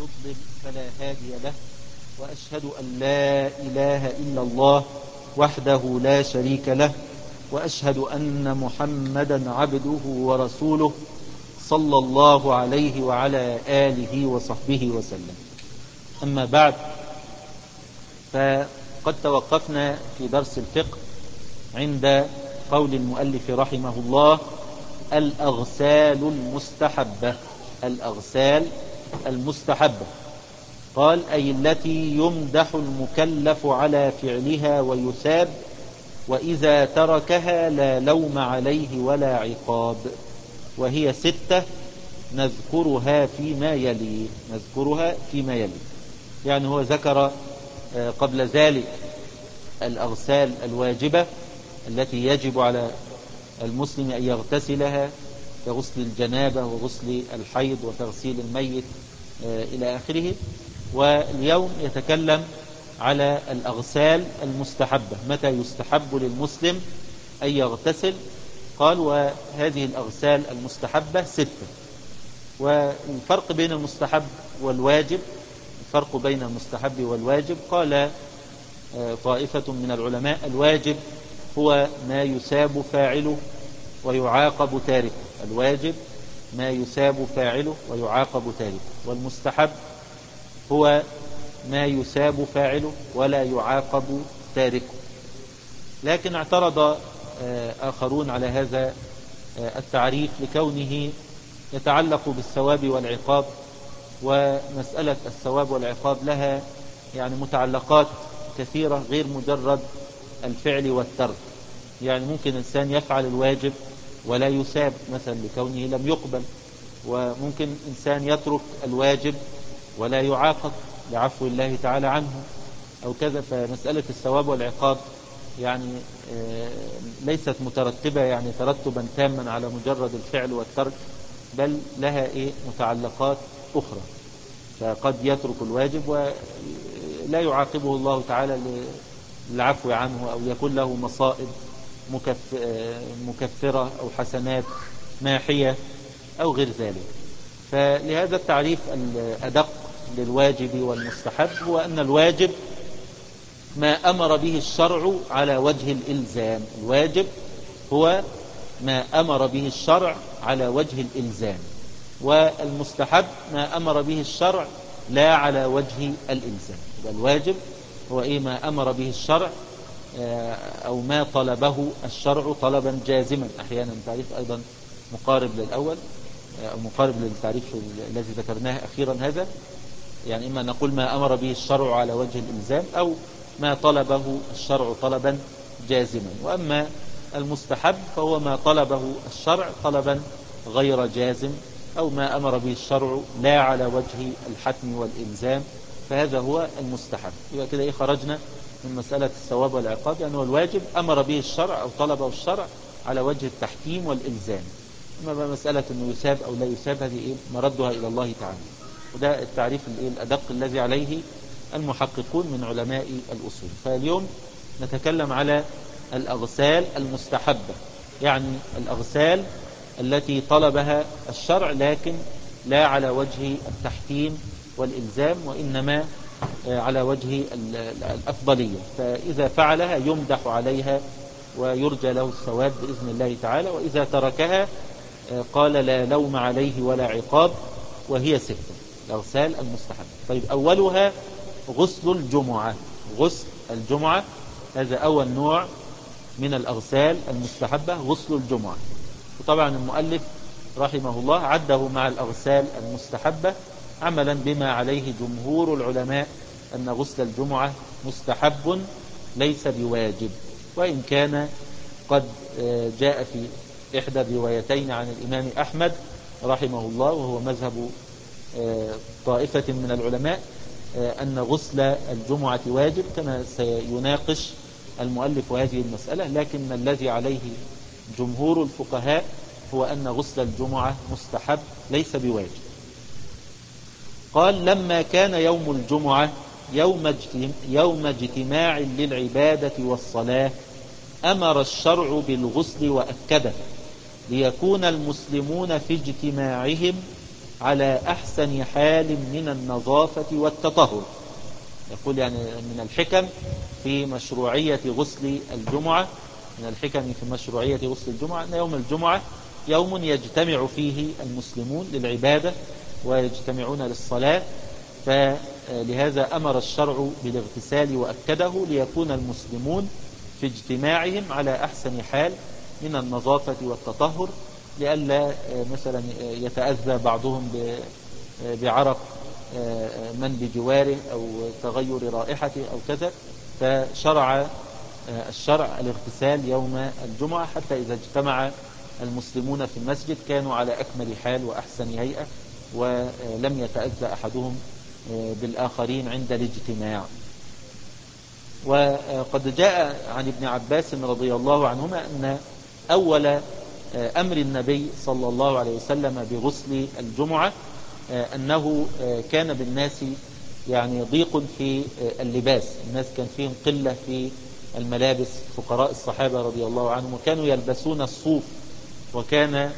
يضلل فلا هادي له، وأشهد أن لا إله إلا الله وحده لا شريك له، وأشهد أن محمدا عبده ورسوله صلى الله عليه وعلى آله وصحبه وسلم. أما بعد، فقد توقفنا في درس الفقه عند قول المؤلف رحمه الله: الأغسال المستحبة. الأغسال المستحبة، قال: أي التي يمدح المكلف على فعلها ويثاب، وإذا تركها لا لوم عليه ولا عقاب، وهي 6 نذكرها فيما يلي. يعني هو ذكر قبل ذلك الأغسال الواجبة التي يجب على المسلم أن يغتسلها، كغسل الجنابة وغسل الحيض وتغسيل الميت إلى آخره. واليوم يتكلم على الأغسال المستحبة، متى يستحب للمسلم أن يغتسل. قال: وهذه الأغسال المستحبة 6. والفرق بين المستحب والواجب، قال طائفة من العلماء: الواجب هو ما يثاب فاعله ويعاقب تاركه. والمستحب هو ما يثاب فاعله ولا يعاقب تاركه. لكن اعترض آخرون على هذا التعريف لكونه يتعلق بالثواب والعقاب، ومسألة الثواب والعقاب لها يعني متعلقات كثيرة غير مجرد الفعل والترك. يعني ممكن إنسان يفعل الواجب ولا يثاب مثلا لكونه لم يقبل، وممكن إنسان يترك الواجب ولا يعاقب لعفو الله تعالى عنه أو كذا. فمسألة الثواب والعقاب يعني ليست مترتبة يعني ترتبا تاما على مجرد الفعل والترك، بل لها متعلقات أخرى. فقد يترك الواجب ولا يعاقبه الله تعالى للعفو عنه، أو يكون له مصائب مكفرة أو حسنات ماحية أو غير ذلك. فلهذا التعريف الأدق للواجب والمستحب هو أن الواجب ما أمر به الشرع على وجه الإلزام. الواجب هو ما أمر به الشرع على وجه الإلزام، والمستحب ما أمر به الشرع لا على وجه الإلزام. الواجب هو ما أمر به الشرع أو ما طلبه الشرع طلبا جازما. أحيانا تعريف أيضا مقارب للأول أو مقارب للتعريف الذي ذكرناه أخيرا هذا. يعني إما نقول ما أمر به الشرع على وجه الإلزام، أو ما طلبه الشرع طلبا جازما. وأما المستحب فهو ما طلبه الشرع طلبا غير جازم، أو ما أمر به الشرع لا على وجه الحتم والإلزام، فهذا هو المستحب. يبقى كده خرجنا من مسألة الثواب والعقاب، لأنه الواجب أمر به الشرع أو طلبه الشرع على وجه التحكيم والإلزام. أما مسألة أنه يثاب أو لا يثاب هذه مردها إلى الله تعالى. وده التعريف الأدق الذي عليه المحققون من علماء الأصول. فاليوم نتكلم على الأغسال المستحبة، يعني الأغسال التي طلبها الشرع لكن لا على وجه التحكيم والإلزام، وإنما على وجه الأفضلية. فإذا فعلها يمدح عليها ويرجى له الثواب بإذن الله تعالى، وإذا تركها قال لا لوم عليه ولا عقاب، وهي 6 الأغسال المستحبة. طيب، أولها غسل الجمعة. غسل الجمعة هذا أول نوع من الأغسال المستحبة، غسل الجمعة. وطبعا المؤلف رحمه الله عده مع الأغسال المستحبة عملا بما عليه جمهور العلماء، أن غسل الجمعة مستحب ليس بواجب، وإن كان قد جاء في إحدى الروايتين عن الإمام أحمد رحمه الله، وهو مذهب طائفة من العلماء، أن غسل الجمعة واجب، كما سيناقش المؤلف هذه المسألة. لكن الذي عليه جمهور الفقهاء هو أن غسل الجمعة مستحب ليس بواجب. قال: لما كان يوم الجمعة يوم اجتماع للعبادة والصلاة، أمر الشرع بالغسل وأكده، ليكون المسلمون في اجتماعهم على أحسن حال من النظافة والتطهر. يقول يعني من الحكم في مشروعية غسل الجمعة، من الحكم في مشروعية غسل الجمعة أن يوم الجمعة يوم يجتمع فيه المسلمون للعبادة ويجتمعون للصلاة، فلهذا أمر الشرع بالاغتسال وأكده ليكون المسلمون في اجتماعهم على أحسن حال من النظافة والتطهر، لئلا مثلا يتأذى بعضهم بعرق من بجواره أو تغير رائحته أو كذا. فشرع الشرع الاغتسال يوم الجمعة حتى إذا اجتمع المسلمون في المسجد كانوا على أكمل حال وأحسن هيئة، ولم يتأذى أحدهم بالآخرين عند الاجتماع. وقد جاء عن ابن عباس رضي الله عنهما أن أول أمر النبي صلى الله عليه وسلم بغسل الجمعة أنه كان بالناس يعني ضيق في اللباس، الناس كان فيهم قلة في الملابس، فقراء الصحابة رضي الله عنهم، وكانوا يلبسون الصوف، وكان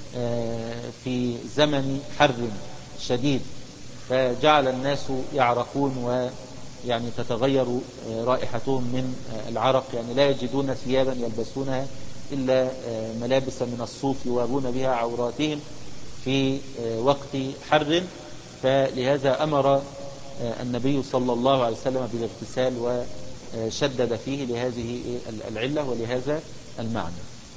في زمن حر شديد، فجعل الناس يعرقون ويعني تتغير رائحتهم من العرق، يعني لا يجدون ثيابا يلبسونها إلا ملابس من الصوف يوارون بها عوراتهم في وقت حر. فلهذا أمر النبي صلى الله عليه وسلم بالاغتسال وشدد فيه لهذه العلة ولهذا المعنى.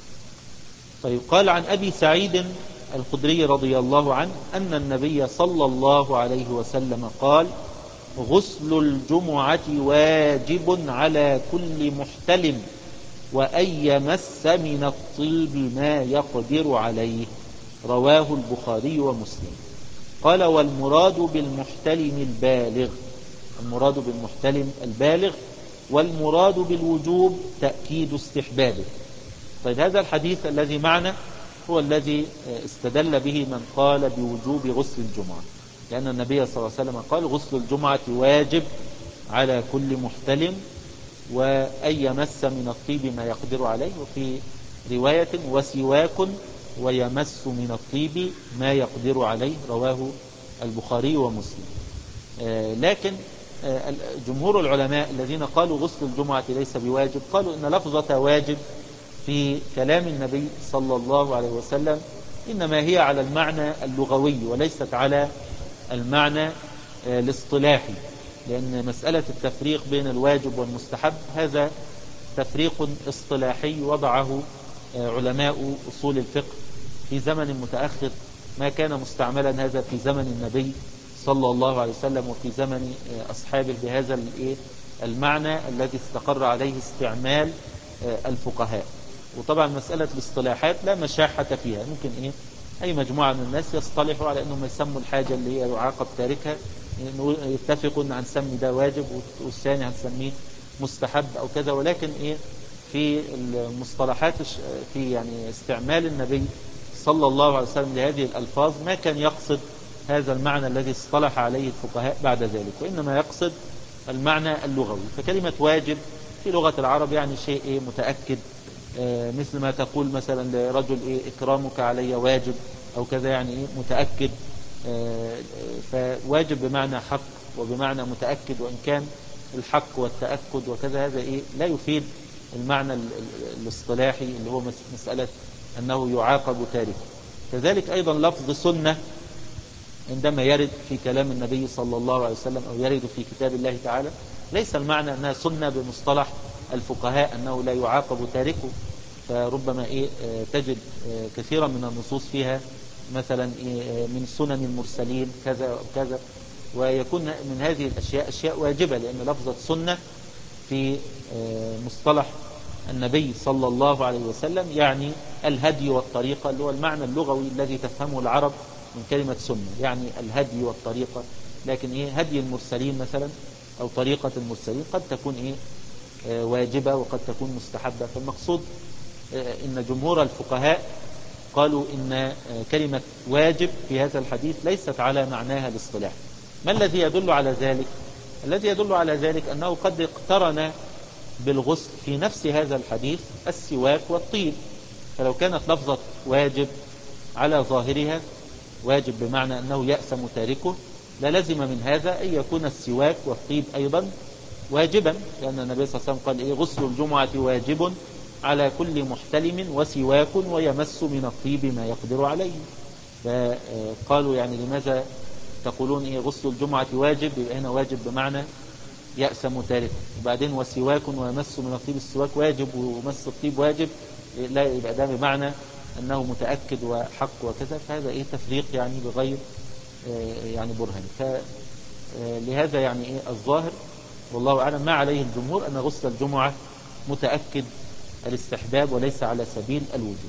طيب، قال عن أبي سعيد الخدري رضي الله عنه أن النبي صلى الله عليه وسلم قال: غسل الجمعة واجب على كل محتلم وأن يمس من الطيب ما يقدر عليه. رواه البخاري ومسلم. قال: والمراد بالمحتلم البالغ، المراد بالمحتلم البالغ، والمراد بالوجوب تأكيد استحبابه. طيب، هذا الحديث الذي معنا هو الذي استدل به من قال بوجوب غسل الجمعة، لأن النبي صلى الله عليه وسلم قال: غسل الجمعة واجب على كل محتلم وأن يمس من الطيب ما يقدر عليه، وفي رواية: وسواك ويمس من الطيب ما يقدر عليه. رواه البخاري ومسلم. لكن جمهور العلماء الذين قالوا غسل الجمعة ليس بواجب قالوا إن لفظة واجب في كلام النبي صلى الله عليه وسلم إنما هي على المعنى اللغوي وليست على المعنى الاصطلاحي، لأن مسألة التفريق بين الواجب والمستحب هذا تفريق اصطلاحي وضعه علماء أصول الفقه في زمن متأخر، ما كان مستعملا هذا في زمن النبي صلى الله عليه وسلم وفي زمن أصحابه بهذا المعنى الذي استقر عليه استعمال الفقهاء. وطبعا مسألة الاصطلاحات لا مشاحة فيها، ممكن أي مجموعة من الناس يصطلحوا على أنهم يسموا الحاجة اللي هي يعاقب تاركها، يتفقوا أن هنسمي ده واجب والثاني هنسميه مستحب أو كذا، ولكن في المصطلحات في يعني استعمال النبي صلى الله عليه وسلم لهذه الألفاظ ما كان يقصد هذا المعنى الذي اصطلح عليه الفقهاء بعد ذلك، وإنما يقصد المعنى اللغوي. فكلمة واجب في لغة العرب يعني شيء متأكد، مثل ما تقول مثلا لرجل إكرامك علي واجب أو كذا، يعني متأكد. فواجب بمعنى حق وبمعنى متأكد، وإن كان الحق والتأكد وكذا هذا لا يفيد المعنى الاصطلاحي اللي هو مسألة أنه يعاقب تاركه. كذلك أيضا لفظ سنة عندما يرد في كلام النبي صلى الله عليه وسلم أو يرد في كتاب الله تعالى ليس المعنى أنها سنة بمصطلح الفقهاء أنه لا يعاقب تاركه، فربما تجد كثيرا من النصوص فيها مثلا من سنن المرسلين كذا أو كذا، ويكون من هذه الأشياء أشياء واجبة، لأن لفظة سنة في مصطلح النبي صلى الله عليه وسلم يعني الهدي والطريقة، اللي هو المعنى اللغوي الذي تفهمه العرب من كلمة سنة، يعني الهدي والطريقة. لكن هدي المرسلين مثلا أو طريقة المرسلين قد تكون واجبة وقد تكون مستحبة. فالمقصود إن جمهور الفقهاء قالوا إن كلمة واجب في هذا الحديث ليست على معناها الاصطلاحي. ما الذي يدل على ذلك؟ الذي يدل على ذلك أنه قد اقترن بالغسل في نفس هذا الحديث السواك والطيب، فلو كانت لفظة واجب على ظاهرها واجب بمعنى أنه يأثم تاركه، لا لزم من هذا أن يكون السواك والطيب أيضا واجبا، لأن النبي صلى الله عليه وسلم قال غسل الجمعة واجب على كل محتلم وسواك ويمس من الطيب ما يقدر عليه. فقالوا يعني لماذا تقولون غسل الجمعة واجب؟ يبقى هنا واجب بمعنى يأثم تاركه، وبعدين وسواك ويمس من الطيب، السواك واجب ومس الطيب واجب، لا يبقى ده بمعنى أنه متأكد وحق وكذا. فهذا تفريق يعني بغير يعني برهان. فلهذا يعني الظاهر والله أعلم ما عليه الجمهور أن غسل الجمعة متأكد الاستحباب وليس على سبيل الوجوب.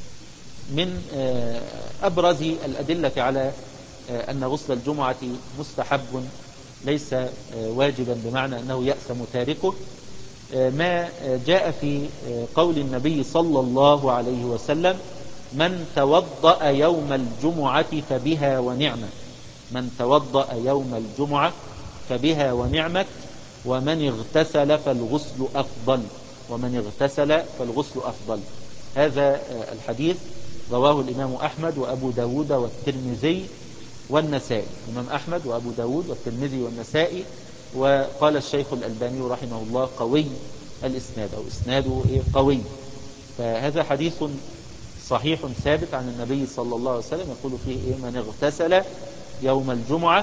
من أبرز الأدلة على أن غسل الجمعة مستحب ليس واجبا بمعنى أنه يأثم تاركه ما جاء في قول النبي صلى الله عليه وسلم: من توضأ يوم الجمعة فبها ونعمة. من توضأ يوم الجمعة فبها ونعمة، ومن اغتسل فالغسل أفضل. ومن اغتسل فالغسل أفضل. هذا الحديث رواه الإمام أحمد وأبو داود والترمذي والنسائي. الإمام أحمد وأبو داود والترمذي والنسائي. وقال الشيخ الألباني رحمه الله قوي الإسناد، أو إسناده قوي. فهذا حديث صحيح ثابت عن النبي صلى الله عليه وسلم يقول فيه من اغتسل يوم الجمعة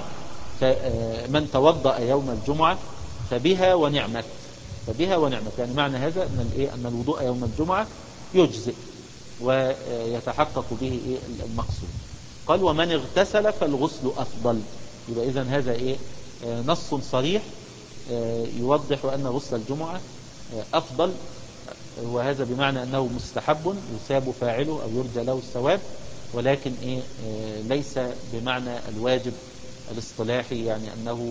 من توضأ يوم الجمعة فبها ونعمت. فبها ونعمت يعني معنى هذا أن الوضوء يوم الجمعة يجزئ ويتحقق به المقصود. قال ومن اغتسل فالغسل أفضل. يبقى إذن هذا نص صريح يوضح أن غسل الجمعة أفضل، وهذا بمعنى أنه مستحب يثاب فاعله أو يرجى له الثواب، ولكن ليس بمعنى الواجب الاصطلاحي يعني أنه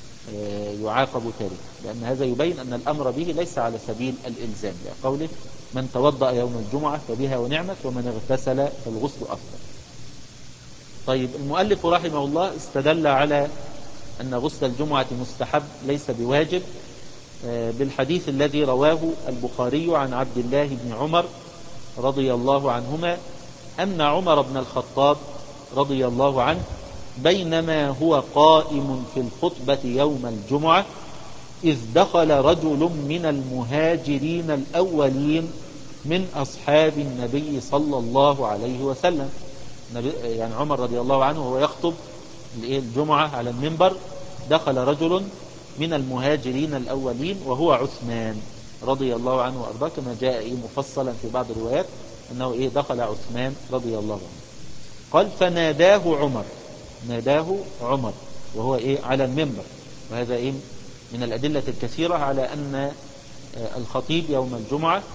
يعاقب تاركه، لأن هذا يبين أن الأمر به ليس على سبيل الإلزام، لقوله من توضأ يوم الجمعة فبها ونعمت ومن اغتسل فالغسل أفضل. طيب المؤلف رحمه الله استدل على أن غسل الجمعة مستحب ليس بواجب بالحديث الذي رواه البخاري عن عبد الله بن عمر رضي الله عنهما أن عمر بن الخطاب رضي الله عنه بينما هو قائم في الخطبة يوم الجمعة إذ دخل رجل من المهاجرين الأولين من أصحاب النبي صلى الله عليه وسلم. يعني عمر رضي الله عنه وهو يخطب الجمعة على المنبر دخل رجل من المهاجرين الأولين وهو عثمان رضي الله عنه وأرضاه، كما جاء مفصلا في بعض الروايات أنه دخل عثمان رضي الله عنه. قال فناداه عمر، ناداه عمر وهو على المنبر. وهذا من الأدلة الكثيرة على أن الخطيب يوم الجمعة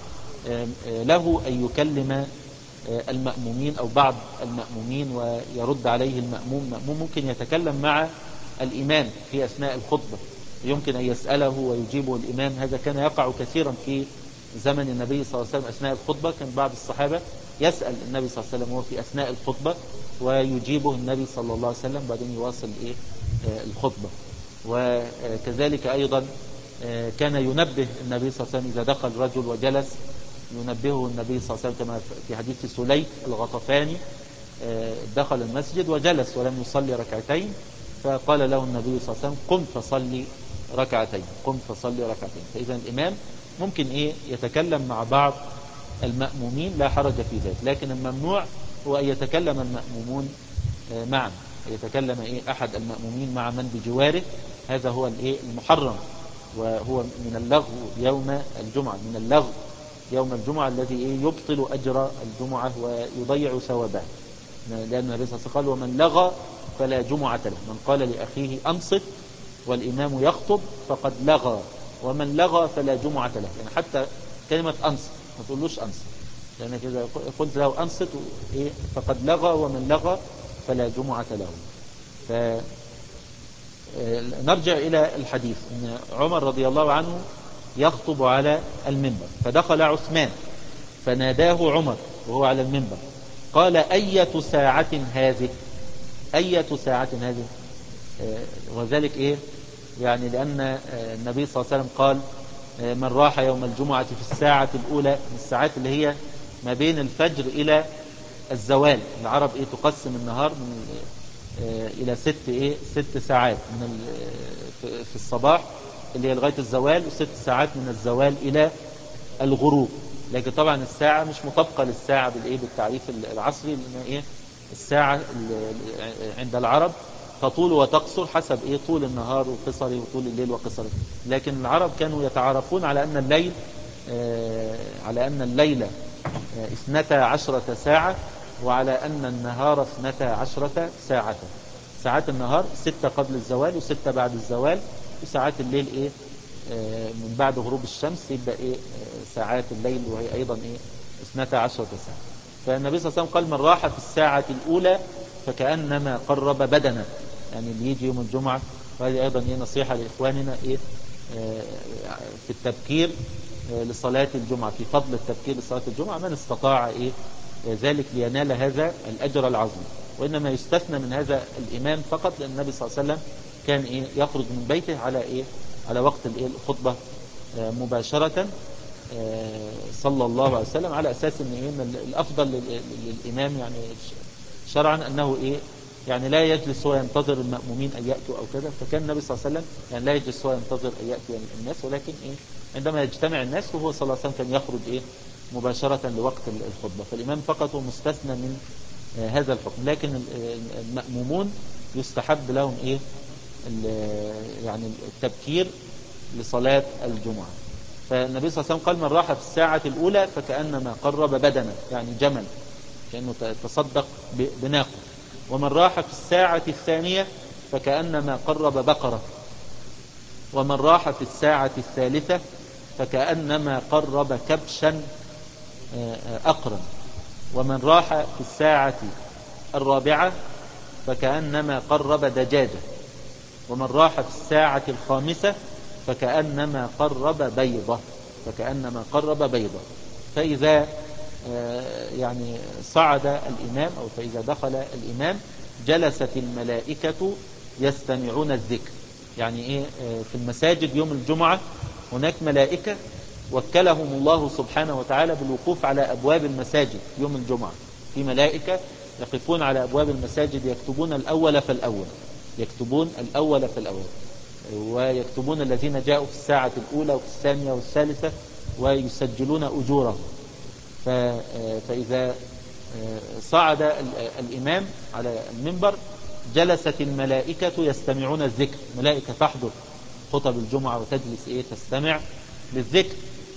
له أن يكلم المأمومين أو بعض المأمومين ويرد عليه المأموم. ممكن يتكلم مع الإمام في أثناء الخطبة، يمكن أن يسأله ويجيبه الإمام. هذا كان يقع كثيرا في زمن النبي صلى الله عليه وسلم أثناء الخطبة. كان بعض الصحابة يسأل النبي صلى الله عليه وسلم وهو في أثناء الخطبة ويجيبه النبي صلى الله عليه وسلم بعدين يواصل الخطبة. وكذلك أيضا كان ينبه النبي صلى الله عليه وسلم إذا دخل رجل وجلس، ينبهه النبي صلى الله عليه وسلم كما في حديث سليك الغطفاني دخل المسجد وجلس ولم يصلي ركعتين، فقال له النبي صلى الله عليه وسلم قم فصلي ركعتين، قم فصلي ركعتين. فإذا الإمام ممكن يتكلم مع بعض المأمومين لا حرج في ذلك، لكن الممنوع هو أن يتكلم المأمومون معا، يتكلم أحد المأمومين مع من بجواره. هذا هو المحرم، وهو من اللغو يوم الجمعة، من اللغو يوم الجمعة الذي يبطل أجر الجمعة ويضيع ثوابها. لأن النبي صلى الله عليه وسلم قال ومن لغى فلا جمعة له. من قال لأخيه أنصت والإمام يخطب فقد لغى، ومن لغى فلا جمعة له. يعني حتى كلمة أنصت ما تقولوش أنصت، لأنك إذا قلت له أنصت فقد لغى، ومن لغى فلا جمعة له. فنرجع إلى الحديث أن عمر رضي الله عنه يخطب على المنبر، فدخل عثمان فناداه عمر وهو على المنبر قال أية ساعة هذه، أية ساعة هذه. وذلك يعني لأن النبي صلى الله عليه وسلم قال من راح يوم الجمعة في الساعة الأولى من الساعات اللي هي ما بين الفجر إلى الزوال. العرب تقسم النهار من إلى ست ساعات في الصباح اللي هي لغاية الزوال، و6 ساعات من الزوال إلى الغروب. لكن طبعا الساعة مش مطابقة للساعة بالتعريف العصري، لأن الساعة عند العرب تطول وتقصر حسب طول النهار وقصره، وطول الليل وقصره. لكن العرب كانوا يتعارفون على أن الليل 12 ساعة، وعلى أن النهار 12 ساعة. ساعات النهار 6 قبل الزوال و6 بعد الزوال، وساعات الليل من بعد غروب الشمس يبدأ ساعات الليل، وهي أيضا 12 ساعة. فالنبي صلى الله عليه وسلم قال: من راح في الساعة الأولى فكأنما قرب بدنه. يعني اللي يجي يوم الجمعة، وهذه أيضا نصيحة لإخواننا في التبكير لصلاة الجمعة، في فضل التبكير لصلاة الجمعة، من استطاع ذلك لينال هذا الأجر العظيم. وإنما يستثنى من هذا الإمام فقط، لأن النبي صلى الله عليه وسلم كان يخرج من بيته على وقت الخطبة مباشرة صلى الله عليه وسلم، على أساس أن الأفضل للإمام يعني شرعا أنه يعني لا يجلس وينتظر المأمومين أن يأتوا أو كذا. فكان النبي صلى الله عليه وسلم يعني لا يجلس وينتظر أن يأتوا الناس، ولكن عندما يجتمع الناس، وهو صلى الله عليه وسلم كان يخرج مباشرة لوقت الخطبة. فالإمام فقط هو مستثنى من هذا الحكم. لكن المأمومون يستحب لهم يعني التبكير لصلاة الجمعة. فالنبي صلى الله عليه وسلم قال: من راح في الساعة الأولى فكأنما قرب بدنه، يعني جمل، كأنه تصدق بناقة. ومن راح في الساعة الثانية فكأنما قرب بقرة. ومن راح في الساعة الثالثة فكأنما قرب كبشا أقرا. ومن راح في الساعة الرابعة فكأنما قرب دجاجة. ومن راح في الساعة الخامسة فكأنما قرب بيضة. فإذا يعني صعد الإمام، أو فإذا دخل الإمام، جلست الملائكة يستمعون الذكر. يعني في المساجد يوم الجمعة هناك ملائكة وكلهم الله سبحانه وتعالى بالوقوف على أبواب المساجد يوم الجمعة. في ملائكة يقفون على أبواب المساجد يكتبون الأول فالأول، ويكتبون الذين جاءوا في الساعة الأولى وفي الثانية والثالثة، ويسجلون أجورهم. فإذا صعد الإمام على المنبر جلست الملائكة يستمعون الذكر. ملائكة تحضر خطب الجمعة وتجلس تستمع للذكر.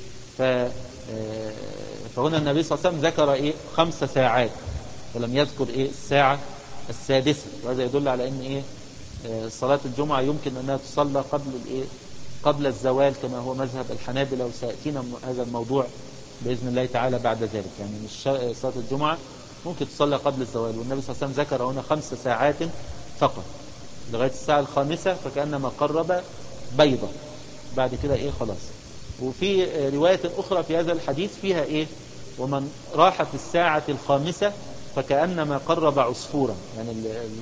فهنا النبي صلى الله عليه وسلم ذكر 5 ساعات، ولم يذكر الساعة السادسة. وهذا يدل على أن صلاة الجمعة يمكن أنها تصلى قبل الزوال، كما هو مذهب الحنابلة، وسيأتينا هذا الموضوع بإذن الله تعالى بعد ذلك. يعني مش صلاة الجمعة ممكن تصلى قبل الزوال، والنبي صلى الله عليه وسلم ذكر هنا 5 ساعات فقط، لغاية الساعة الخامسة فكأنما قرب بيضة. بعد كده خلاص. وفي رواية أخرى في هذا الحديث فيها ومن راح في الساعة الخامسة فكأنما قرب عصفورا. يعني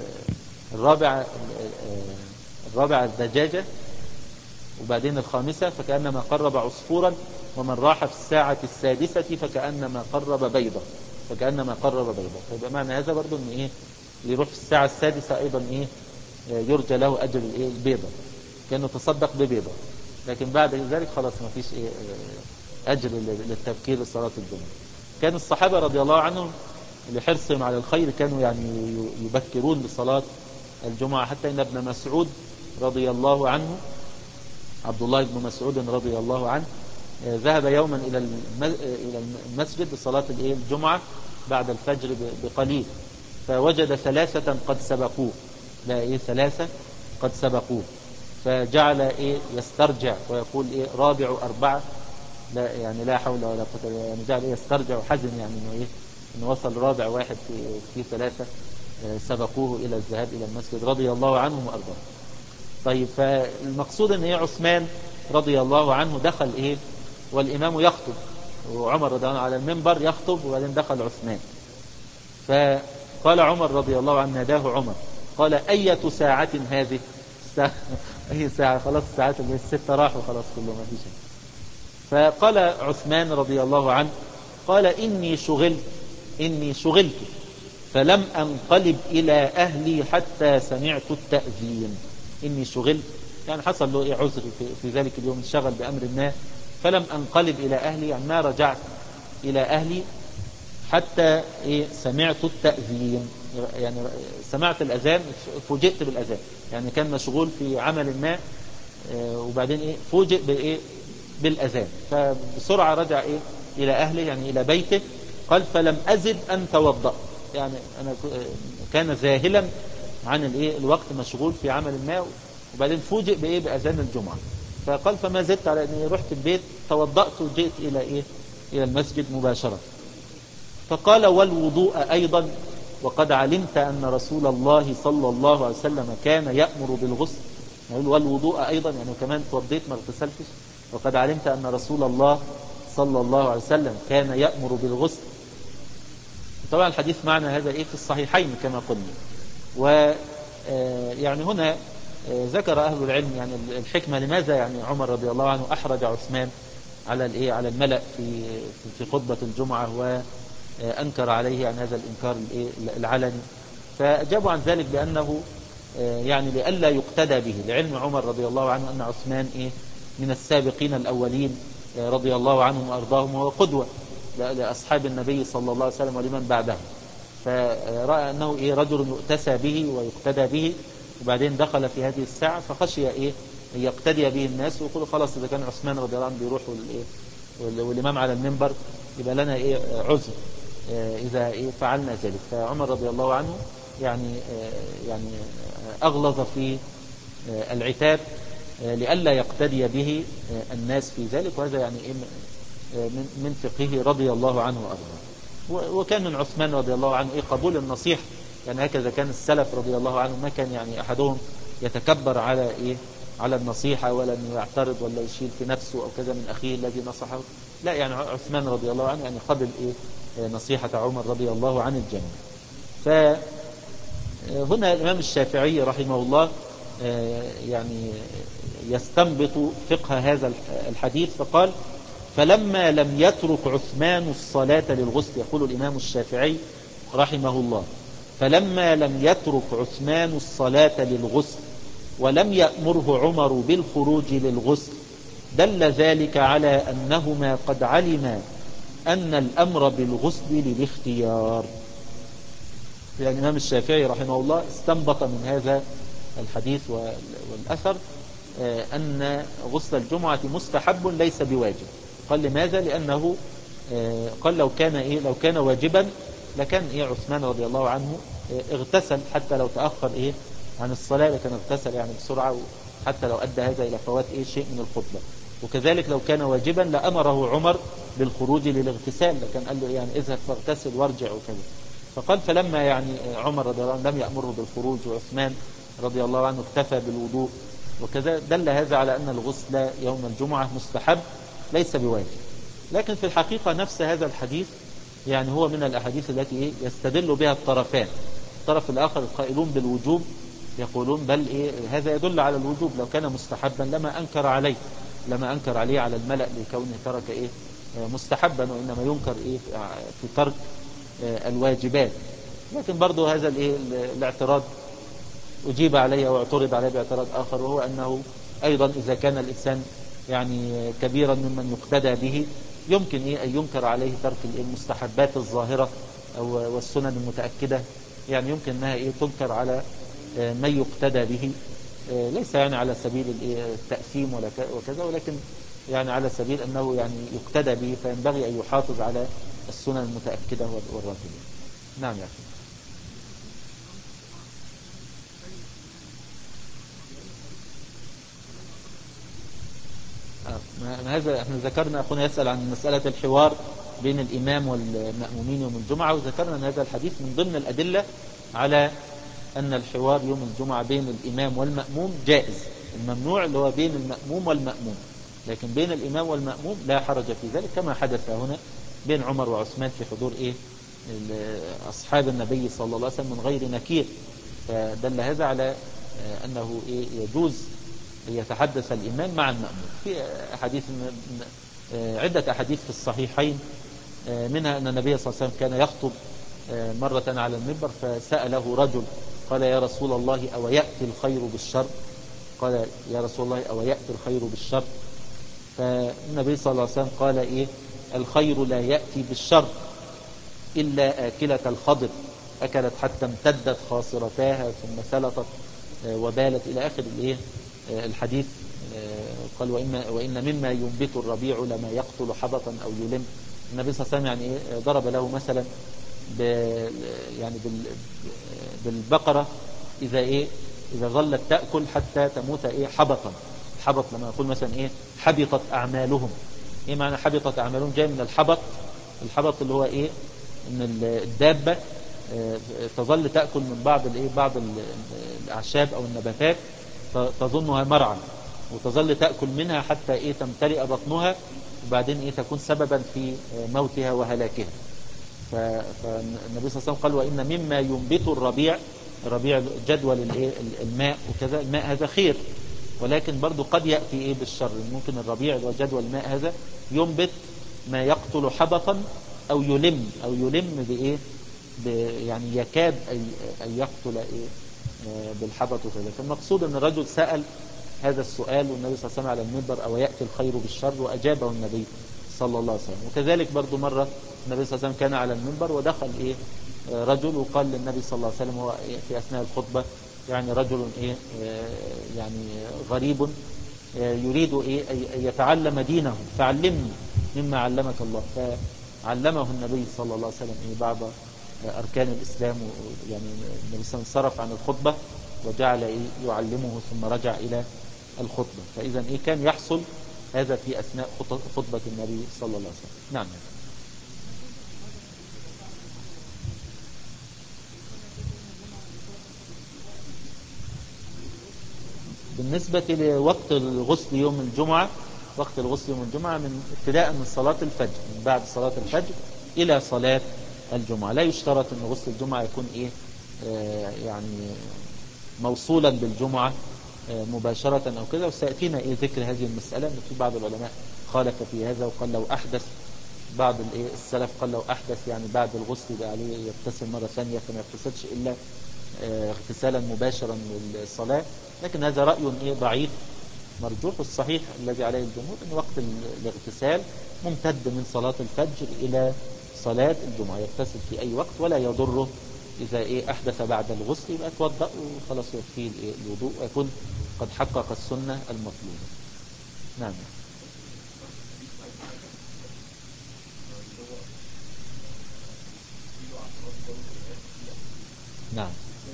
الرابعة الدجاجة، وبعدين الخامسة فكأنما قرب عصفورا. ومن راح في الساعة السادسة فكأنما قرب بيضة. فيبقى معنى هذا برضو ان اللي يروح في الساعة السادسة ايضا يرجى له اجر البيضة، كأنه تصدق ببيضة. لكن بعد ذلك خلاص ما فيش اجر للتبكير لصلاة الجمعة. كان الصحابة رضي الله عنهم لحرصهم على الخير كانوا يعني يبكرون لصلاة الجمعة، حتى ان ابن مسعود رضي الله عنه، عبد الله بن مسعود رضي الله عنه، ذهب يوما إلى المسجد لصلاة الجمعة بعد الفجر بقليل، فوجد 3 قد سبقوه. لا 3 قد سبقوه، فجعل يسترجع ويقول رابع 4. لا يعني لا حول ولا قوة، يعني جعل يسترجع وحزن، يعني انه وصل رابع واحد في 3 سبقوه إلى الذهاب إلى المسجد رضي الله عنهم وأرضاهم. طيب، فالمقصود ان عثمان رضي الله عنه دخل والإمام يخطب، وعمر رضي الله عنه على المنبر يخطب، وبعدين دخل عثمان. فقال عمر رضي الله عنه، ناداه عمر قال: أية ساعة هذه؟ أي ساعة؟ خلاص الساعات ال6 راحوا خلاص كله ما فيش. فقال عثمان رضي الله عنه قال: إني شغلت فلم أنقلب إلى أهلي حتى سمعت التأذين. إني شغلت، يعني حصل له عذر في ذلك اليوم، انشغل بأمر ما، فلم أنقلب إلى أهلي، يعني ما رجعت إلى أهلي حتى سمعت التأذين، يعني سمعت الأذان، فوجئت بالأذان، يعني كان مشغول في عمل ما وبعدين فوجئ بالأذان، فبسرعة رجع إلى أهله، يعني إلى بيته. قال فلم أزد أن توضأ، يعني أنا كان ذاهلا عن الوقت، مشغول في عمل ما، وبعدين فوجئ بأذان الجمعة. فقال فما زدت على أني رحت البيت، توضأت وجئت إلى المسجد مباشرة. فقال والوضوء أيضا، وقد علمت أن رسول الله صلى الله عليه وسلم كان يأمر بالغسل. يقول والوضوء أيضا، يعني كمان توضيت ما اغتسلتش، وقد علمت أن رسول الله صلى الله عليه وسلم كان يأمر بالغسل. طبعا الحديث معنا هذا في الصحيحين كما قلنا. ويعني هنا ذكر أهل العلم يعني الحكمة لماذا يعني عمر رضي الله عنه أحرج عثمان على الملأ في خطبة الجمعة، وأنكر عليه عن هذا الإنكار العلني. فأجابوا عن ذلك بأنه يعني لئلا يقتدى به، لعلم عمر رضي الله عنه أن عثمان من السابقين الأولين رضي الله عنهم وأرضاهم، وهو قدوة لأصحاب النبي صلى الله عليه وسلم ولمن بعده. فرأى أنه رجل يؤتسى به ويقتدى به، وبعدين دخل في هذه الساعة فخشي يقتدي به الناس ويقولوا خلاص إذا كان عثمان رضي الله عنه بيروح والإمام على المنبر يبقى لنا عذر إذا فعلنا ذلك. فعمر رضي الله عنه يعني أغلظ في العتاب لئلا يقتدي به الناس في ذلك، وهذا يعني من فقهه رضي الله عنه وأرضاه. وكان من عثمان رضي الله عنه قبول النصيحة، يعني هكذا كان السلف رضي الله عنه، ما كان يعني أحدهم يتكبر على النصيحة ولا أنه يعترض ولا يشيل في نفسه أو كذا من أخيه الذي نصحه، لا، يعني عثمان رضي الله عنه يعني قبل نصيحة عمر رضي الله عن الجميع. فهنا الإمام الشافعي رحمه الله يعني يستنبط فقه هذا الحديث، فقال فلما لم يترك عثمان الصلاة للغسل، يقول الإمام الشافعي رحمه الله، فلما لم يترك عثمان الصلاة للغسل ولم يأمره عمر بالخروج للغسل دل ذلك على أنهما قد علما أن الأمر بالغسل للاختيار. يعني الإمام الشافعي رحمه الله استنبط من هذا الحديث والأثر أن غسل الجمعة مستحب ليس بواجب. قال لماذا؟ لأنه قال لو كان واجبا لكان عثمان رضي الله عنه اغتسل، حتى لو تأخر عن الصلاة لكان اغتسل يعني بسرعة، حتى لو أدى هذا إلى فوات شيء من الخطبة. وكذلك لو كان واجبا لأمره عمر بالخروج للاغتسال، لكن قال له يعني اذهب فاغتسل وارجع وكذا. فقال فلما يعني عمر رضي الله عنه لم يأمره بالخروج وعثمان رضي الله عنه اكتفى بالوضوء وكذا، دل هذا على أن الغسل يوم الجمعة مستحب ليس بواجب. لكن في الحقيقة نفس هذا الحديث يعني هو من الأحاديث التي يستدل بها الطرفان. الطرف الآخر القائلون بالوجوب يقولون بل هذا يدل على الوجوب، لو كان مستحبا لما أنكر عليه على الملأ لكونه ترك مستحبا، وإنما ينكر في ترك الواجبات. لكن برضو هذا الاعتراض أجيب عليه واعترض عليه باعتراض آخر، وهو أنه أيضا إذا كان الإنسان يعني كبيرا ممن يقتدى به يمكن أن ينكر عليه ترك المستحبات الظاهرة والسنن المتأكدة، يعني يمكن أنها تنكر على من يقتدى به، ليس يعني على سبيل التأثيم وكذا، ولكن يعني على سبيل أنه يعني يقتدى به، فينبغي أن يحافظ على السنن المتأكدة والراتبة. نعم يا أخي. هذا احنا ذكرنا، أخونا يسأل عن مسألة الحوار بين الإمام والمأمومين يوم الجمعة، وذكرنا أن هذا الحديث من ضمن الأدلة على أن الحوار يوم الجمعة بين الإمام والمأموم جائز. الممنوع اللي هو بين المأموم والمأموم، لكن بين الإمام والمأموم لا حرج في ذلك، كما حدث هنا بين عمر وعثمان في حضور أصحاب النبي صلى الله عليه وسلم من غير نكير. فدل هذا على أنه يجوز يتحدث الإمام مع المأموم. في أحاديث عدة أحاديث في الصحيحين، منها أن النبي صلى الله عليه وسلم كان يخطب مرة على المنبر فسأله رجل قال يا رسول الله أو يأتي الخير بالشر؟ قال يا رسول الله أو يأتي الخير بالشر؟ فالنبي صلى الله عليه وسلم قال إيه؟ الخير لا يأتي بالشر إلا آكلة الخضر أكلت حتى امتدت خاصرتاها ثم سلطت وبالت إلى آخر الإيه الحديث. قال وإن مما ينبت الربيع لما يقتل حبطا أو يلم. النبي صلى الله عليه وسلم يعني إيه ضرب له مثلا يعني بالبقرة إذا إيه إذا ظلت تأكل حتى تموت إيه حبطا. الحبط لما يقول مثلا إيه حبطت أعمالهم. إيه معنى حبطت أعمالهم؟ جاي من الحبط. الحبط اللي هو إيه إن الدابة تظل تأكل من بعض الأعشاب أو النباتات تظنها مرعى وتظل تأكل منها حتى إيه تمتلئ بطنها وبعدين إيه تكون سببا في موتها وهلاكها. فالنبي صلى الله عليه وسلم قال وإن مما ينبت الربيع جدول الماء وكذا. الماء هذا خير ولكن برضو قد يأتي إيه بالشر. ممكن الربيع وجدول الماء هذا ينبت ما يقتل حبطا أو يلم بإيه يعني يكاد أن يقتل إيه بالحبط وكذا. فالمقصود أن الرجل سأل هذا السؤال والنبي صلى الله عليه وسلم على المنبر أو يأتي الخير بالشر وأجابه النبي صلى الله عليه وسلم. وكذلك برضو مرة النبي صلى الله عليه وسلم كان على المنبر ودخل إيه رجل وقال للنبي صلى الله عليه وسلم هو في أثناء الخطبة يعني رجل إيه يعني غريب يريد إيه أن يتعلم دينه فعلمني مما علمك الله. فعلمه النبي صلى الله عليه وسلم إيه بعض أركان الإسلام. يعني النبي صلى الله عليه وسلم صرف عن الخطبة وجعل إيه يعلمه ثم رجع إلى الخطبة. فإذا إيه كان يحصل هذا في أثناء خطبة النبي صلى الله عليه وسلم. نعم. بالنسبة لوقت الغسل يوم الجمعة وقت الغسل يوم الجمعة من ابتداء من صلاة الفجر من بعد صلاة الفجر إلى صلاة الجمعة. لا يشترط أن غسل الجمعة يكون إيه يعني موصولا بالجمعة مباشرة أو كذا. وسيأتينا إيه ذكر هذه المسألة أن في بعض العلماء خالف في هذا وقال لو أحدث بعض السلف قال لو أحدث يعني بعد الغسل عليه يغتسل مرة ثانية فما يغتسلش إلا اغتسالا مباشرا للصلاة. لكن هذا رأي ضعيف مرجوح. الصحيح الذي عليه الجمهور أن وقت الاغتسال ممتد من صلاة الفجر إلى صلاة الجمعة. يغتسل في أي وقت ولا يضره إذا أحدث بعد الغسل يبقى توضأ وخلاص يكفيه الوضوء ويكون قد حقق السنة المطلوبة. نعم. نعم.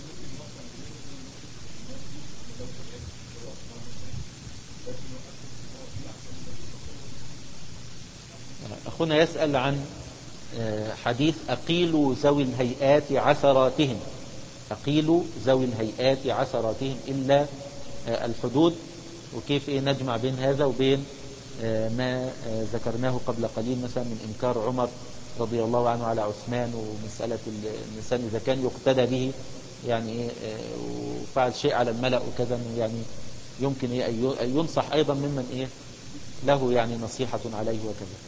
أخونا يسأل عن حديث أقيلوا ذوي الهيئات عثراتهم. أقيلوا ذوي الهيئات عثراتهم إلا الحدود. وكيف نجمع بين هذا وبين ما ذكرناه قبل قليل مثلا من إنكار عمر رضي الله عنه على عثمان ومسألة الإنسان إذا كان يقتدى به يعني وفعل شيء على الملأ وكذا يعني يمكن أن ينصح أيضا ممن له يعني نصيحة عليه وكذا.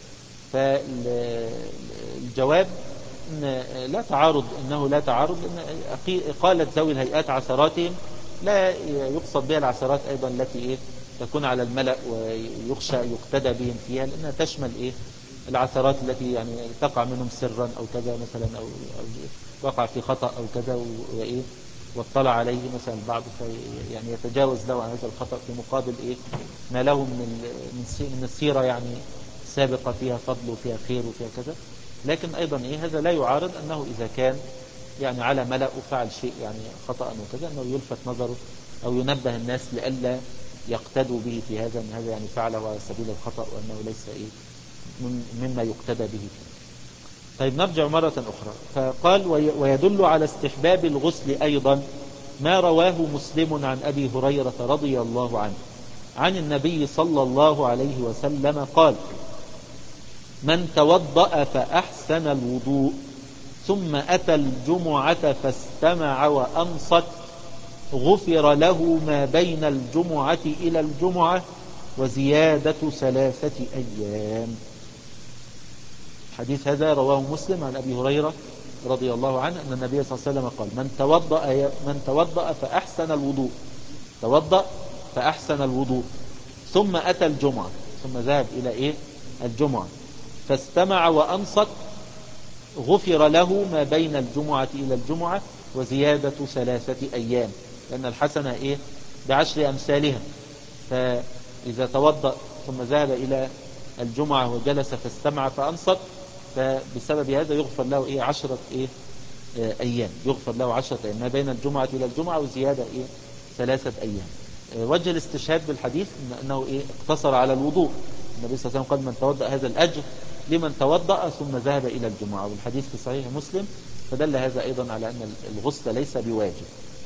فالجواب إن لا تعارض إنه لا تعارض لأن قالت ذوي الهيئات عثراتهم لا يقصد بها العثرات أيضا التي تكون على الملأ ويخشى يقتدى بهم فيها لأنها تشمل العثرات التي يعني تقع منهم سرا أو كذا مثلا أو وقع في خطأ أو كذا واطلع عليه مثلا البعض يعني يتجاوز له عن هذا الخطأ في مقابل ما له من السيرة يعني سابقة فيها فضل وفيها خير وفيها كذا. لكن أيضا هذا لا يعارض أنه إذا كان يعني على ملأ وفعل شيء يعني خطأ وكذا أنه يلفت نظره أو ينبه الناس لئلا يقتدوا به في هذا أن هذا يعني فعله على سبيل الخطأ وأنه ليس مما يقتدى به فيه. طيب نرجع مرة أخرى. فقال ويدل على استحباب الغسل أيضا ما رواه مسلم عن أبي هريرة رضي الله عنه عن النبي صلى الله عليه وسلم قال من توضأ فأحسن الوضوء ثم أتى الجمعة فاستمع وأنصت غفر له ما بين الجمعة إلى الجمعة وزيادة 3 أيام. الحديث هذا رواه مسلم عن أبي هريرة رضي الله عنه أن النبي صلى الله عليه وسلم قال من توضأ فأحسن الوضوء، توضأ فأحسن الوضوء ثم أتى الجمعة، ثم ذهب إلى الجمعة فاستمع وأنصت، غفر له ما بين الجمعة إلى الجمعة وزيادة 3 أيام، لأن الحسنة ب10 أمثالها. فإذا توضأ ثم ذهب إلى الجمعة وجلس فاستمع فأنصت، فبسبب هذا يغفر له 10 أيام، يغفر له 10 أيام ما بين الجمعة إلى الجمعة وزيادة 3 أيام. وجه الاستشهاد بالحديث أنه اقتصر على الوضوء. النبي صلى الله عليه وسلم قال من توضأ هذا الأجر لمن توضأ ثم ذهب إلى الجمعة، والحديث في صحيح مسلم، فدل هذا أيضا على أن الغسل ليس بواجب.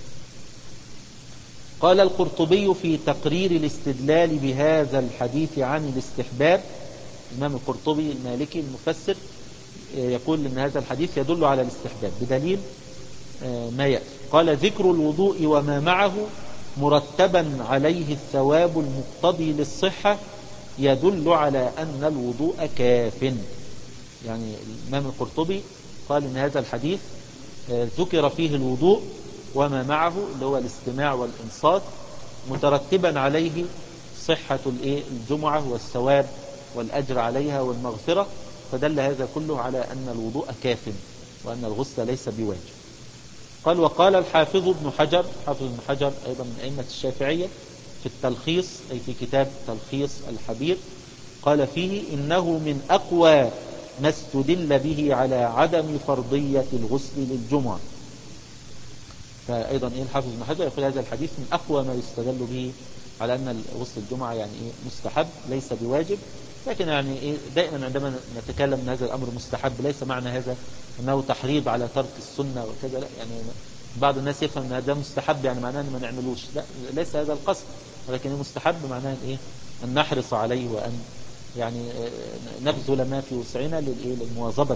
قال القرطبي في تقرير الاستدلال بهذا الحديث عن الاستحباب، الإمام القرطبي المالكي المفسر يقول أن هذا الحديث يدل على الاستحباب بدليل ما يأتي. قال ذكر الوضوء وما معه مرتبا عليه الثواب المقتضي للصحة يدل على أن الوضوء كاف. يعني الإمام القرطبي قال إن هذا الحديث ذكر فيه الوضوء وما معه اللي هو الاستماع والإنصات مترتبا عليه صحة الجمعة والثواب والأجر عليها والمغفرة، فدل هذا كله على أن الوضوء كاف وأن الغسل ليس بواجب. قال وقال الحافظ ابن حجر، حافظ ابن حجر أيضا من أئمة الشافعية، في التلخيص أي في كتاب تلخيص الحبير، قال فيه إنه من أقوى ما استدل به على عدم فرضية الغسل للجمعة. فأيضا الحافظ ابن حجر يقول هذا الحديث من أقوى ما يستدل به على أن غسل الجمعة يعني مستحب ليس بواجب. لكن يعني دائما عندما نتكلم أن هذا الأمر مستحب ليس معنى هذا أنه تحريض على ترك السنة وكذا، لا. يعني بعض الناس يفهم أن هذا مستحب يعني معناه أن ما نعملوش، لا، ليس هذا القصد، ولكن مستحب معناه أن نحرص عليه وأن يعني نبذل ما في وسعنا للمواظبة.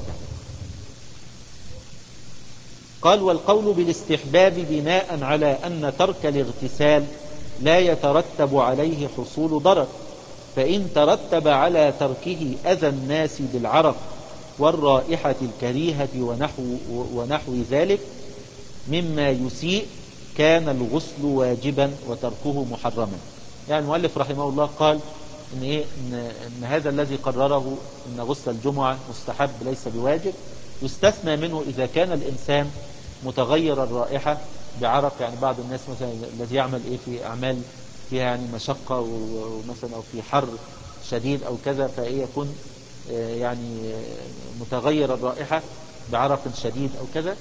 قال والقول بالاستحباب بناء على أن ترك الاغتسال لا يترتب عليه حصول ضرر، فإن ترتب على تركه أذى الناس بالعرق والرائحة الكريهة ونحو ذلك مما يسيء كان الغسل واجبا وتركه محرما. يعني المؤلف رحمه الله قال إن هذا الذي قرره أن غسل الجمعة مستحب ليس بواجب يستثنى منه إذا كان الإنسان متغير الرائحة بعرق. يعني بعض الناس مثلا الذي يعمل في أعمال فيها يعني مشقة ومثلا أو في حر شديد أو كذا، يكون يعني متغير الرائحة بعرق شديد أو كذا،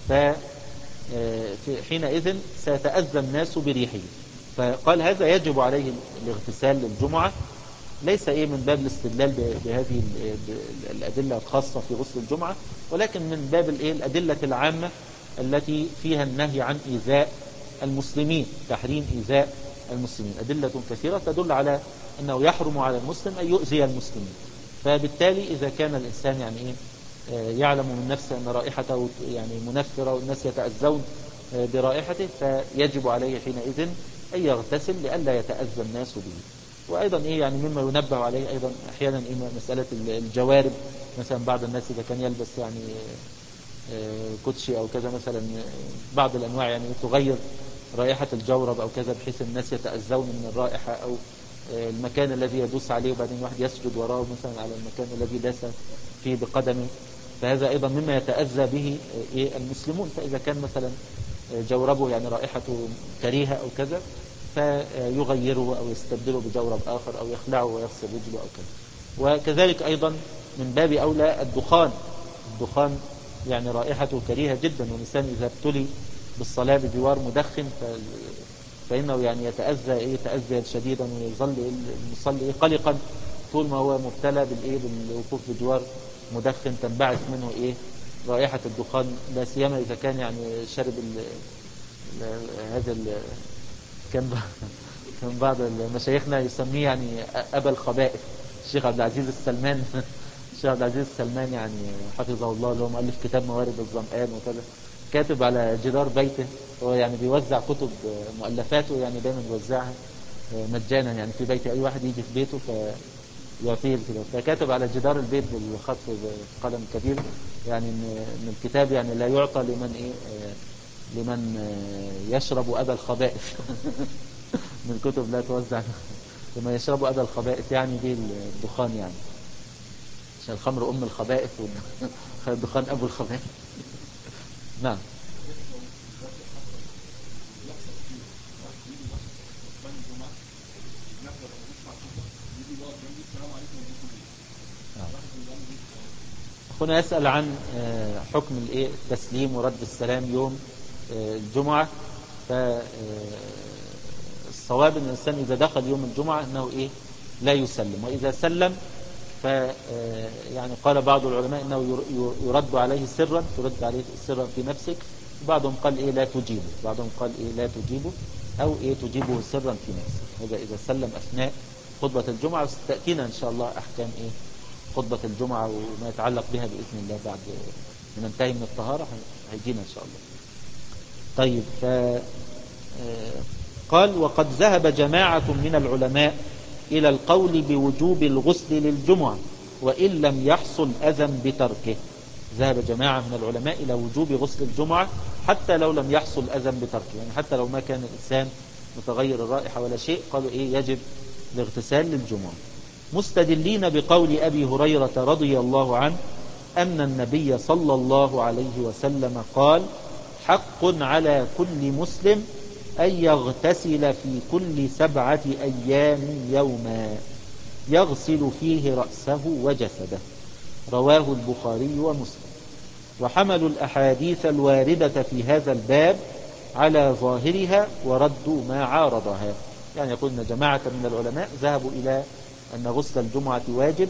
حينئذ سيتأذى الناس بريحه. فقال هذا يجب عليه الاغتسال للجمعة، ليس من باب الاستدلال بهذه الأدلة الخاصة في غسل الجمعة، ولكن من باب الأدلة العامة التي فيها النهي عن إيذاء المسلمين، تحريم إيذاء المسلمين. أدلة كثيرة تدل على أنه يحرم على المسلم أن يؤذي المسلمين. فبالتالي إذا كان الإنسان يعني يعلم من نفسه أن رائحته يعني منفرة والناس يتأذون برائحته، فيجب عليه حينئذ أن يغتسل لئلا يتأذى الناس به. وأيضا يعني مما ينبه عليه أيضا أحيانا مسألة الجوارب. مثلا بعض الناس إذا كان يلبس يعني كوتشي أو كذا مثلا، بعض الأنواع يعني تغير رائحة الجورب أو كذا بحيث الناس يتأذون من الرائحة، أو المكان الذي يدوس عليه وبعدين واحد يسجد وراه مثلا على المكان الذي داس فيه بقدمه، فهذا أيضا مما يتأذى به المسلمون. فإذا كان مثلا جوربه يعني رائحته كريهة أو كذا فيغيره أو يستبدله بجورب آخر أو يخلعه ويغسل رجله أو كذا. وكذلك أيضا من باب أولى الدخان يعني رائحته كريهة جدا، والإنسان إذا ابتلي بالصلاة بجوار مدخن فإنه يعني يتأذى تأذيا شديدا، ويظل المصلي قلقا طول ما هو مبتلى بالوقوف بجوار مدخن تنبعث منه رائحة الدخان، لا سيما إذا كان يعني شرب هذا كان بعض مشايخنا يسميه يعني أبا الخبائث، الشيخ عبد العزيز السلمان. الشيخ عبد العزيز السلمان يعني حفظه الله، اللي هو مؤلف كتاب موارد الظمآن وكذا، كاتب على جدار بيته، هو يعني بيوزع كتب مؤلفاته، يعني دايما بيوزعها مجانا يعني في بيته، أي واحد يجي في بيته يعطيه الكتاب. فكاتب على جدار البيت بالخط بقلم كبير يعني إن الكتاب يعني لا يعطى لمن إيه لمن يشرب أبا الخبائث من الكتب لا توزع لما يشربوا أبا الخبائث، يعني دي الدخان يعني، عشان الخمر أم الخبائث والدخان أبو الخبائث. نعم. أخونا يسأل عن حكم التسليم ورد السلام يوم الجمعة. فالصواب أن الإنسان إذا دخل يوم الجمعة أنه لا يسلم، وإذا سلم يعني قال بعض العلماء أنه يرد عليه سرا، ترد عليه سرا في نفسك. بعضهم قال لا تجيبه، بعضهم قال لا تجيبه، أو تجيبه سرا في نفسك. هذا إذا سلم أثناء خطبة الجمعة. وستأتينا إن شاء الله أحكام خطبة الجمعة وما يتعلق بها بإذن الله بعد ما ننتهي من الطهارة، هيجينا إن شاء الله. طيب، قال وقد ذهب جماعة من العلماء إلى القول بوجوب الغسل للجمعة وإن لم يحصل أذى بتركه. ذهب جماعة من العلماء إلى وجوب غسل الجمعة حتى لو لم يحصل أذى بتركه، يعني حتى لو ما كان الإنسان متغير الرائحة ولا شيء، قالوا يجب الاغتسال للجمعة، مستدلين بقول أبي هريرة رضي الله عنه أن النبي صلى الله عليه وسلم قال حق على كل مسلم أن يغتسل في كل 7 أيام يوما يغسل فيه رأسه وجسده، رواه البخاري ومسلم. وحملوا الأحاديث الواردة في هذا الباب على ظاهرها وردوا ما عارضها. يعني يقول أن جماعة من العلماء ذهبوا إلى أن غسل الجمعة واجب،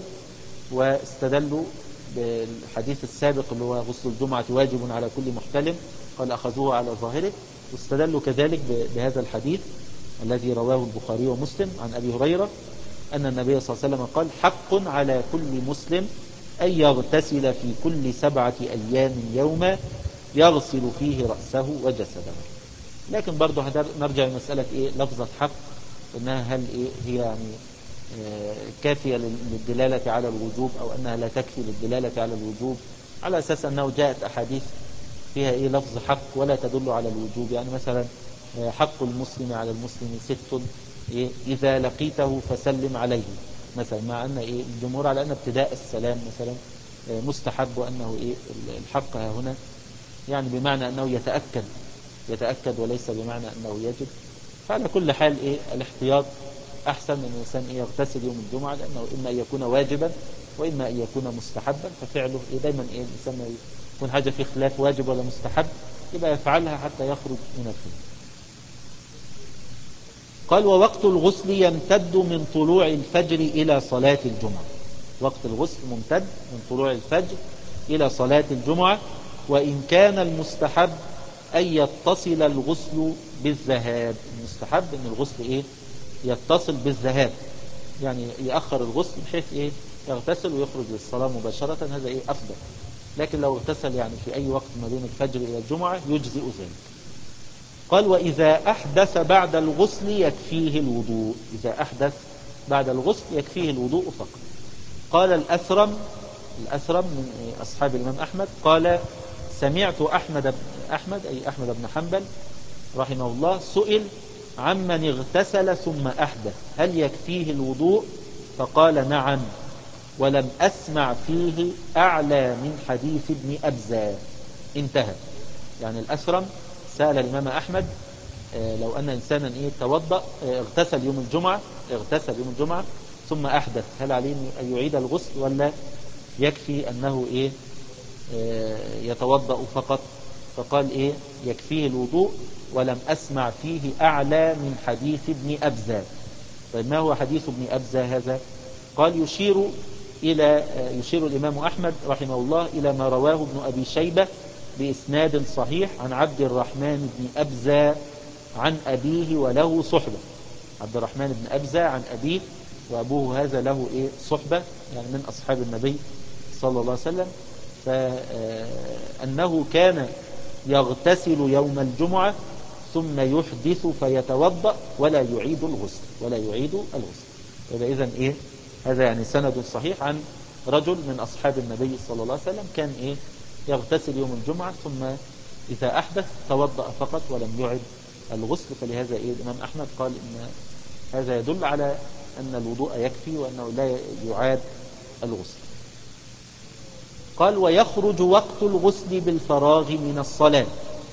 واستدلوا بالحديث السابق اللي هو غسل الجمعة واجب على كل محتلم، قال أخذوه على ظاهره. واستدلوا كذلك بهذا الحديث الذي رواه البخاري ومسلم عن أبي هريرة أن النبي صلى الله عليه وسلم قال حق على كل مسلم أن يغتسل في كل 7 أيام يوما يغسل فيه رأسه وجسده. لكن برضه نرجع لمسألة لفظة حق، إنها هل هي يعني كافية للدلالة على الوجوب أو أنها لا تكفي للدلالة على الوجوب، على أساس أنه جاءت أحاديث فيها لفظ حق ولا تدل على الوجوب. يعني مثلا حق المسلم على المسلم 6 إذا لقيته فسلم عليه مثلا، مع أن الجمهور على أن ابتداء السلام مثلا مستحب، وأنه الحق هنا يعني بمعنى أنه يتأكد وليس بمعنى أنه يجب. فعلى كل حال الاحتياط أحسن من الإنسان يغتسل يوم الجمعة، لأنه إما أن يكون واجبا وإما أن يكون مستحبا، ففعله دايما الإنسان يكون حاجة في خلاف واجب ولا مستحب يبقى يفعلها حتى يخرج من الخلاف. قال ووقت الغسل يمتد من طلوع الفجر إلى صلاة الجمعة. وقت الغسل ممتد من طلوع الفجر إلى صلاة الجمعة، وإن كان المستحب أن يتصل الغسل بالذهاب. المستحب أن الغسل يتصل بالذهاب، يعني يأخر الغسل بحيث يغتسل ويخرج للصلاة مباشرة، هذا أفضل. لكن لو اغتسل يعني في أي وقت ما بين الفجر إلى الجمعة يجزئ ذلك. قال وإذا أحدث بعد الغسل يكفيه الوضوء. إذا أحدث بعد الغسل يكفيه الوضوء فقط. قال الأثرم من أصحاب الإمام أحمد قال سمعت أحمد بن حنبل رحمه الله سئل عمن اغتسل ثم أحدث هل يكفيه الوضوء؟ فقال نعم، ولم أسمع فيه أعلى من حديث ابن أبزة. انتهى. يعني الأثرم سأل الإمام أحمد لو أن إنسانا توضأ اغتسل يوم الجمعة ثم أحدث هل عليه أن يعيد الغسل ولا يكفي أنه يتوضأ فقط؟ فقال يكفيه الوضوء، ولم أسمع فيه أعلى من حديث ابن أبزة. طيب ما هو حديث ابن أبزة هذا؟ قال يشير الإمام أحمد رحمه الله إلى ما رواه ابن أبي شيبة بإسناد صحيح عن عبد الرحمن بن أبزة عن أبيه وله صحبة. عبد الرحمن بن أبزة عن أبيه، وأبوه هذا له صحبة، يعني من أصحاب النبي صلى الله عليه وسلم. فأنه كان يغتسل يوم الجمعة ثم يحدث فيتوضأ ولا يعيد الغسل. يبقى إذن هذا يعني سند صحيح عن رجل من أصحاب النبي صلى الله عليه وسلم كان يغتسل يوم الجمعة ثم إذا أحدث توضأ فقط ولم يعد الغسل. فلهذا الإمام أحمد قال إن هذا يدل على أن الوضوء يكفي وأنه لا يعاد الغسل. قال ويخرج وقت الغسل بالفراغ من الصلاة،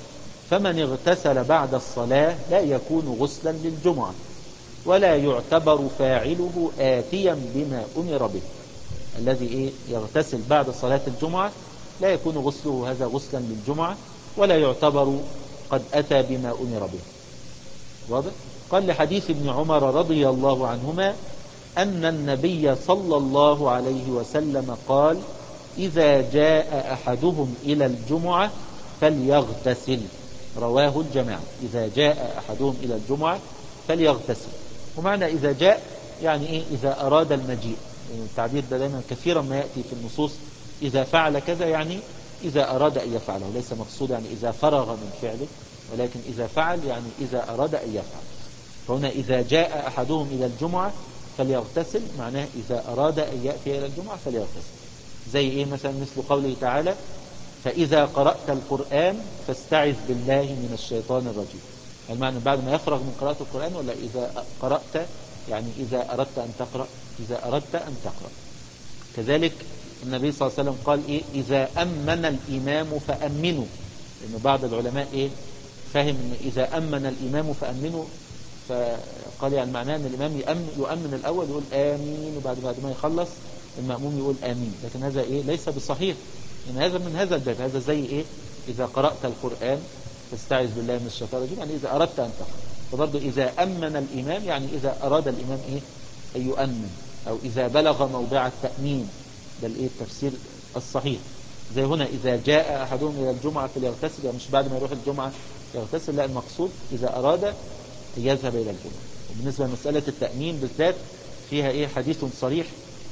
فمن اغتسل بعد الصلاة لا يكون غسلا للجمعة ولا يعتبر فاعله آتيا بما أمر به. الذي يغتسل بعد صلاة الجمعة لا يكون غسله هذا غسلا للجمعة ولا يعتبر قد أتى بما أمر به. واضح؟ قال لحديث ابن عمر رضي الله عنهما أن النبي صلى الله عليه وسلم قال إذا جاء أحدهم إلى الجمعة فليغتسل. رواه الجماعة. إذا جاء أحدهم إلى الجمعة فليغتسل. ومعنى إذا جاء يعني إذا أراد المجيء. يعني التعبير ده دائما كثيرا ما يأتي في النصوص إذا فعل كذا، يعني إذا أراد أن يفعله، ليس مقصود يعني إذا فرغ من فعله، ولكن إذا فعل يعني إذا أراد أن يفعل. فهنا إذا جاء أحدهم إلى الجمعة فليغتسل معناه إذا أراد أن يأتي إلى الجمعة فليغتسل. زي مثلا مثل قوله تعالى فإذا قرأت القرآن فاستعذ بالله من الشيطان الرجيم. المعنى بعد ما يفرغ من قراءة القرآن، ولا إذا قرأت يعني إذا أردت أن تقرأ، إذا أردت أن تقرأ. كذلك النبي صلى الله عليه وسلم قال إذا أمن الإمام فأمنوا. لأن بعض العلماء فهم إن إذا أمن الإمام فأمنوا، فقال يعني معناه أن الإمام يؤمن الأول يقول آمين، وبعد ما يخلص المأموم يقول آمين. لكن هذا ليس بصحيح. إن هذا من هذا الباب، هذا زي إذا قرأت القرآن فاستعذ بالله من الشيطان الرجيم، يعني إذا أردت أن تقرأ. فبرضه إذا أمن الإمام يعني إذا أراد الإمام أن يؤمن، أو إذا بلغ موضع التأمين. ده التفسير الصحيح. زي هنا إذا جاء أحدهم إلى الجمعة فليغتسل، يعني مش بعد ما يروح الجمعة يغتسل، لا، المقصود إذا أراد أن يذهب إلى الجمعة. وبالنسبة لمسألة التأمين بالذات فيها حديث صريح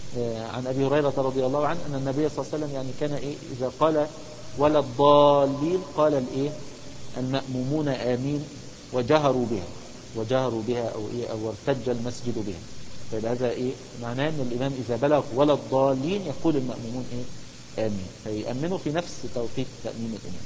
عن أبي هريرة رضي الله عنه أن النبي صلى الله عليه وسلم يعني كان إذا قال ولا الضالين قال المأمومون آمين وجهروا بها أو ارتج المسجد بها. فهذا معناه أن الإمام إذا بلغ ولا الضالين يقول المأمومون آمين، فيأمنوا في نفس توقيت تأمين الإمام.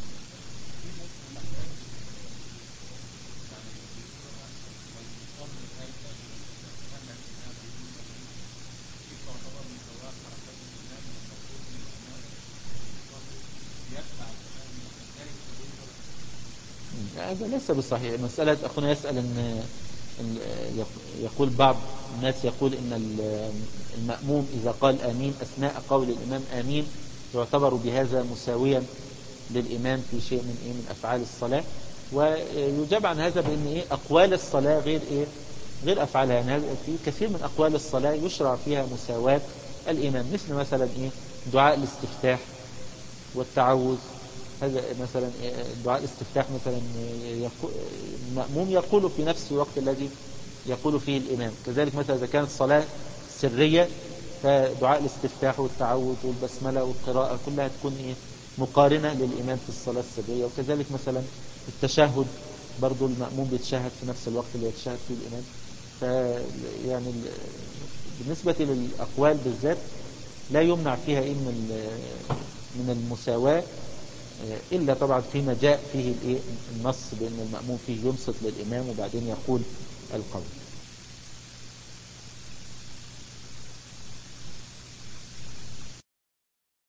هذا ليس بصحيح. مسألة أخونا يسأل أن يقول بعض الناس يقول إن المأموم إذا قال آمين أثناء قول الإمام آمين يعتبر بهذا مساويا للإمام في شيء من أفعال الصلاة. ويجاب عن هذا بأن أقوال الصلاة غير أفعالها. يعني في كثير من أقوال الصلاة يشرع فيها مساواة الإمام، مثل مثلا دعاء الاستفتاح والتعوذ. هذا مثلا دعاء الاستفتاح مثلا المأموم يقول في نفس الوقت الذي يقول فيه الإمام. كذلك مثلا إذا كانت صلاة سرية فدعاء الاستفتاح والتعوذ والبسملة والقراءة كلها تكون مقارنة للإمام في الصلاة السرية. وكذلك مثلا التشهد برضو المأموم بيتشهد في نفس الوقت اللي يتشهد فيه الإمام. يعني بالنسبة للأقوال بالذات لا يمنع فيها من المساواة، إلا طبعا فيما جاء فيه النص بأن المأموم فيه ينصت للإمام وبعدين يقول القول.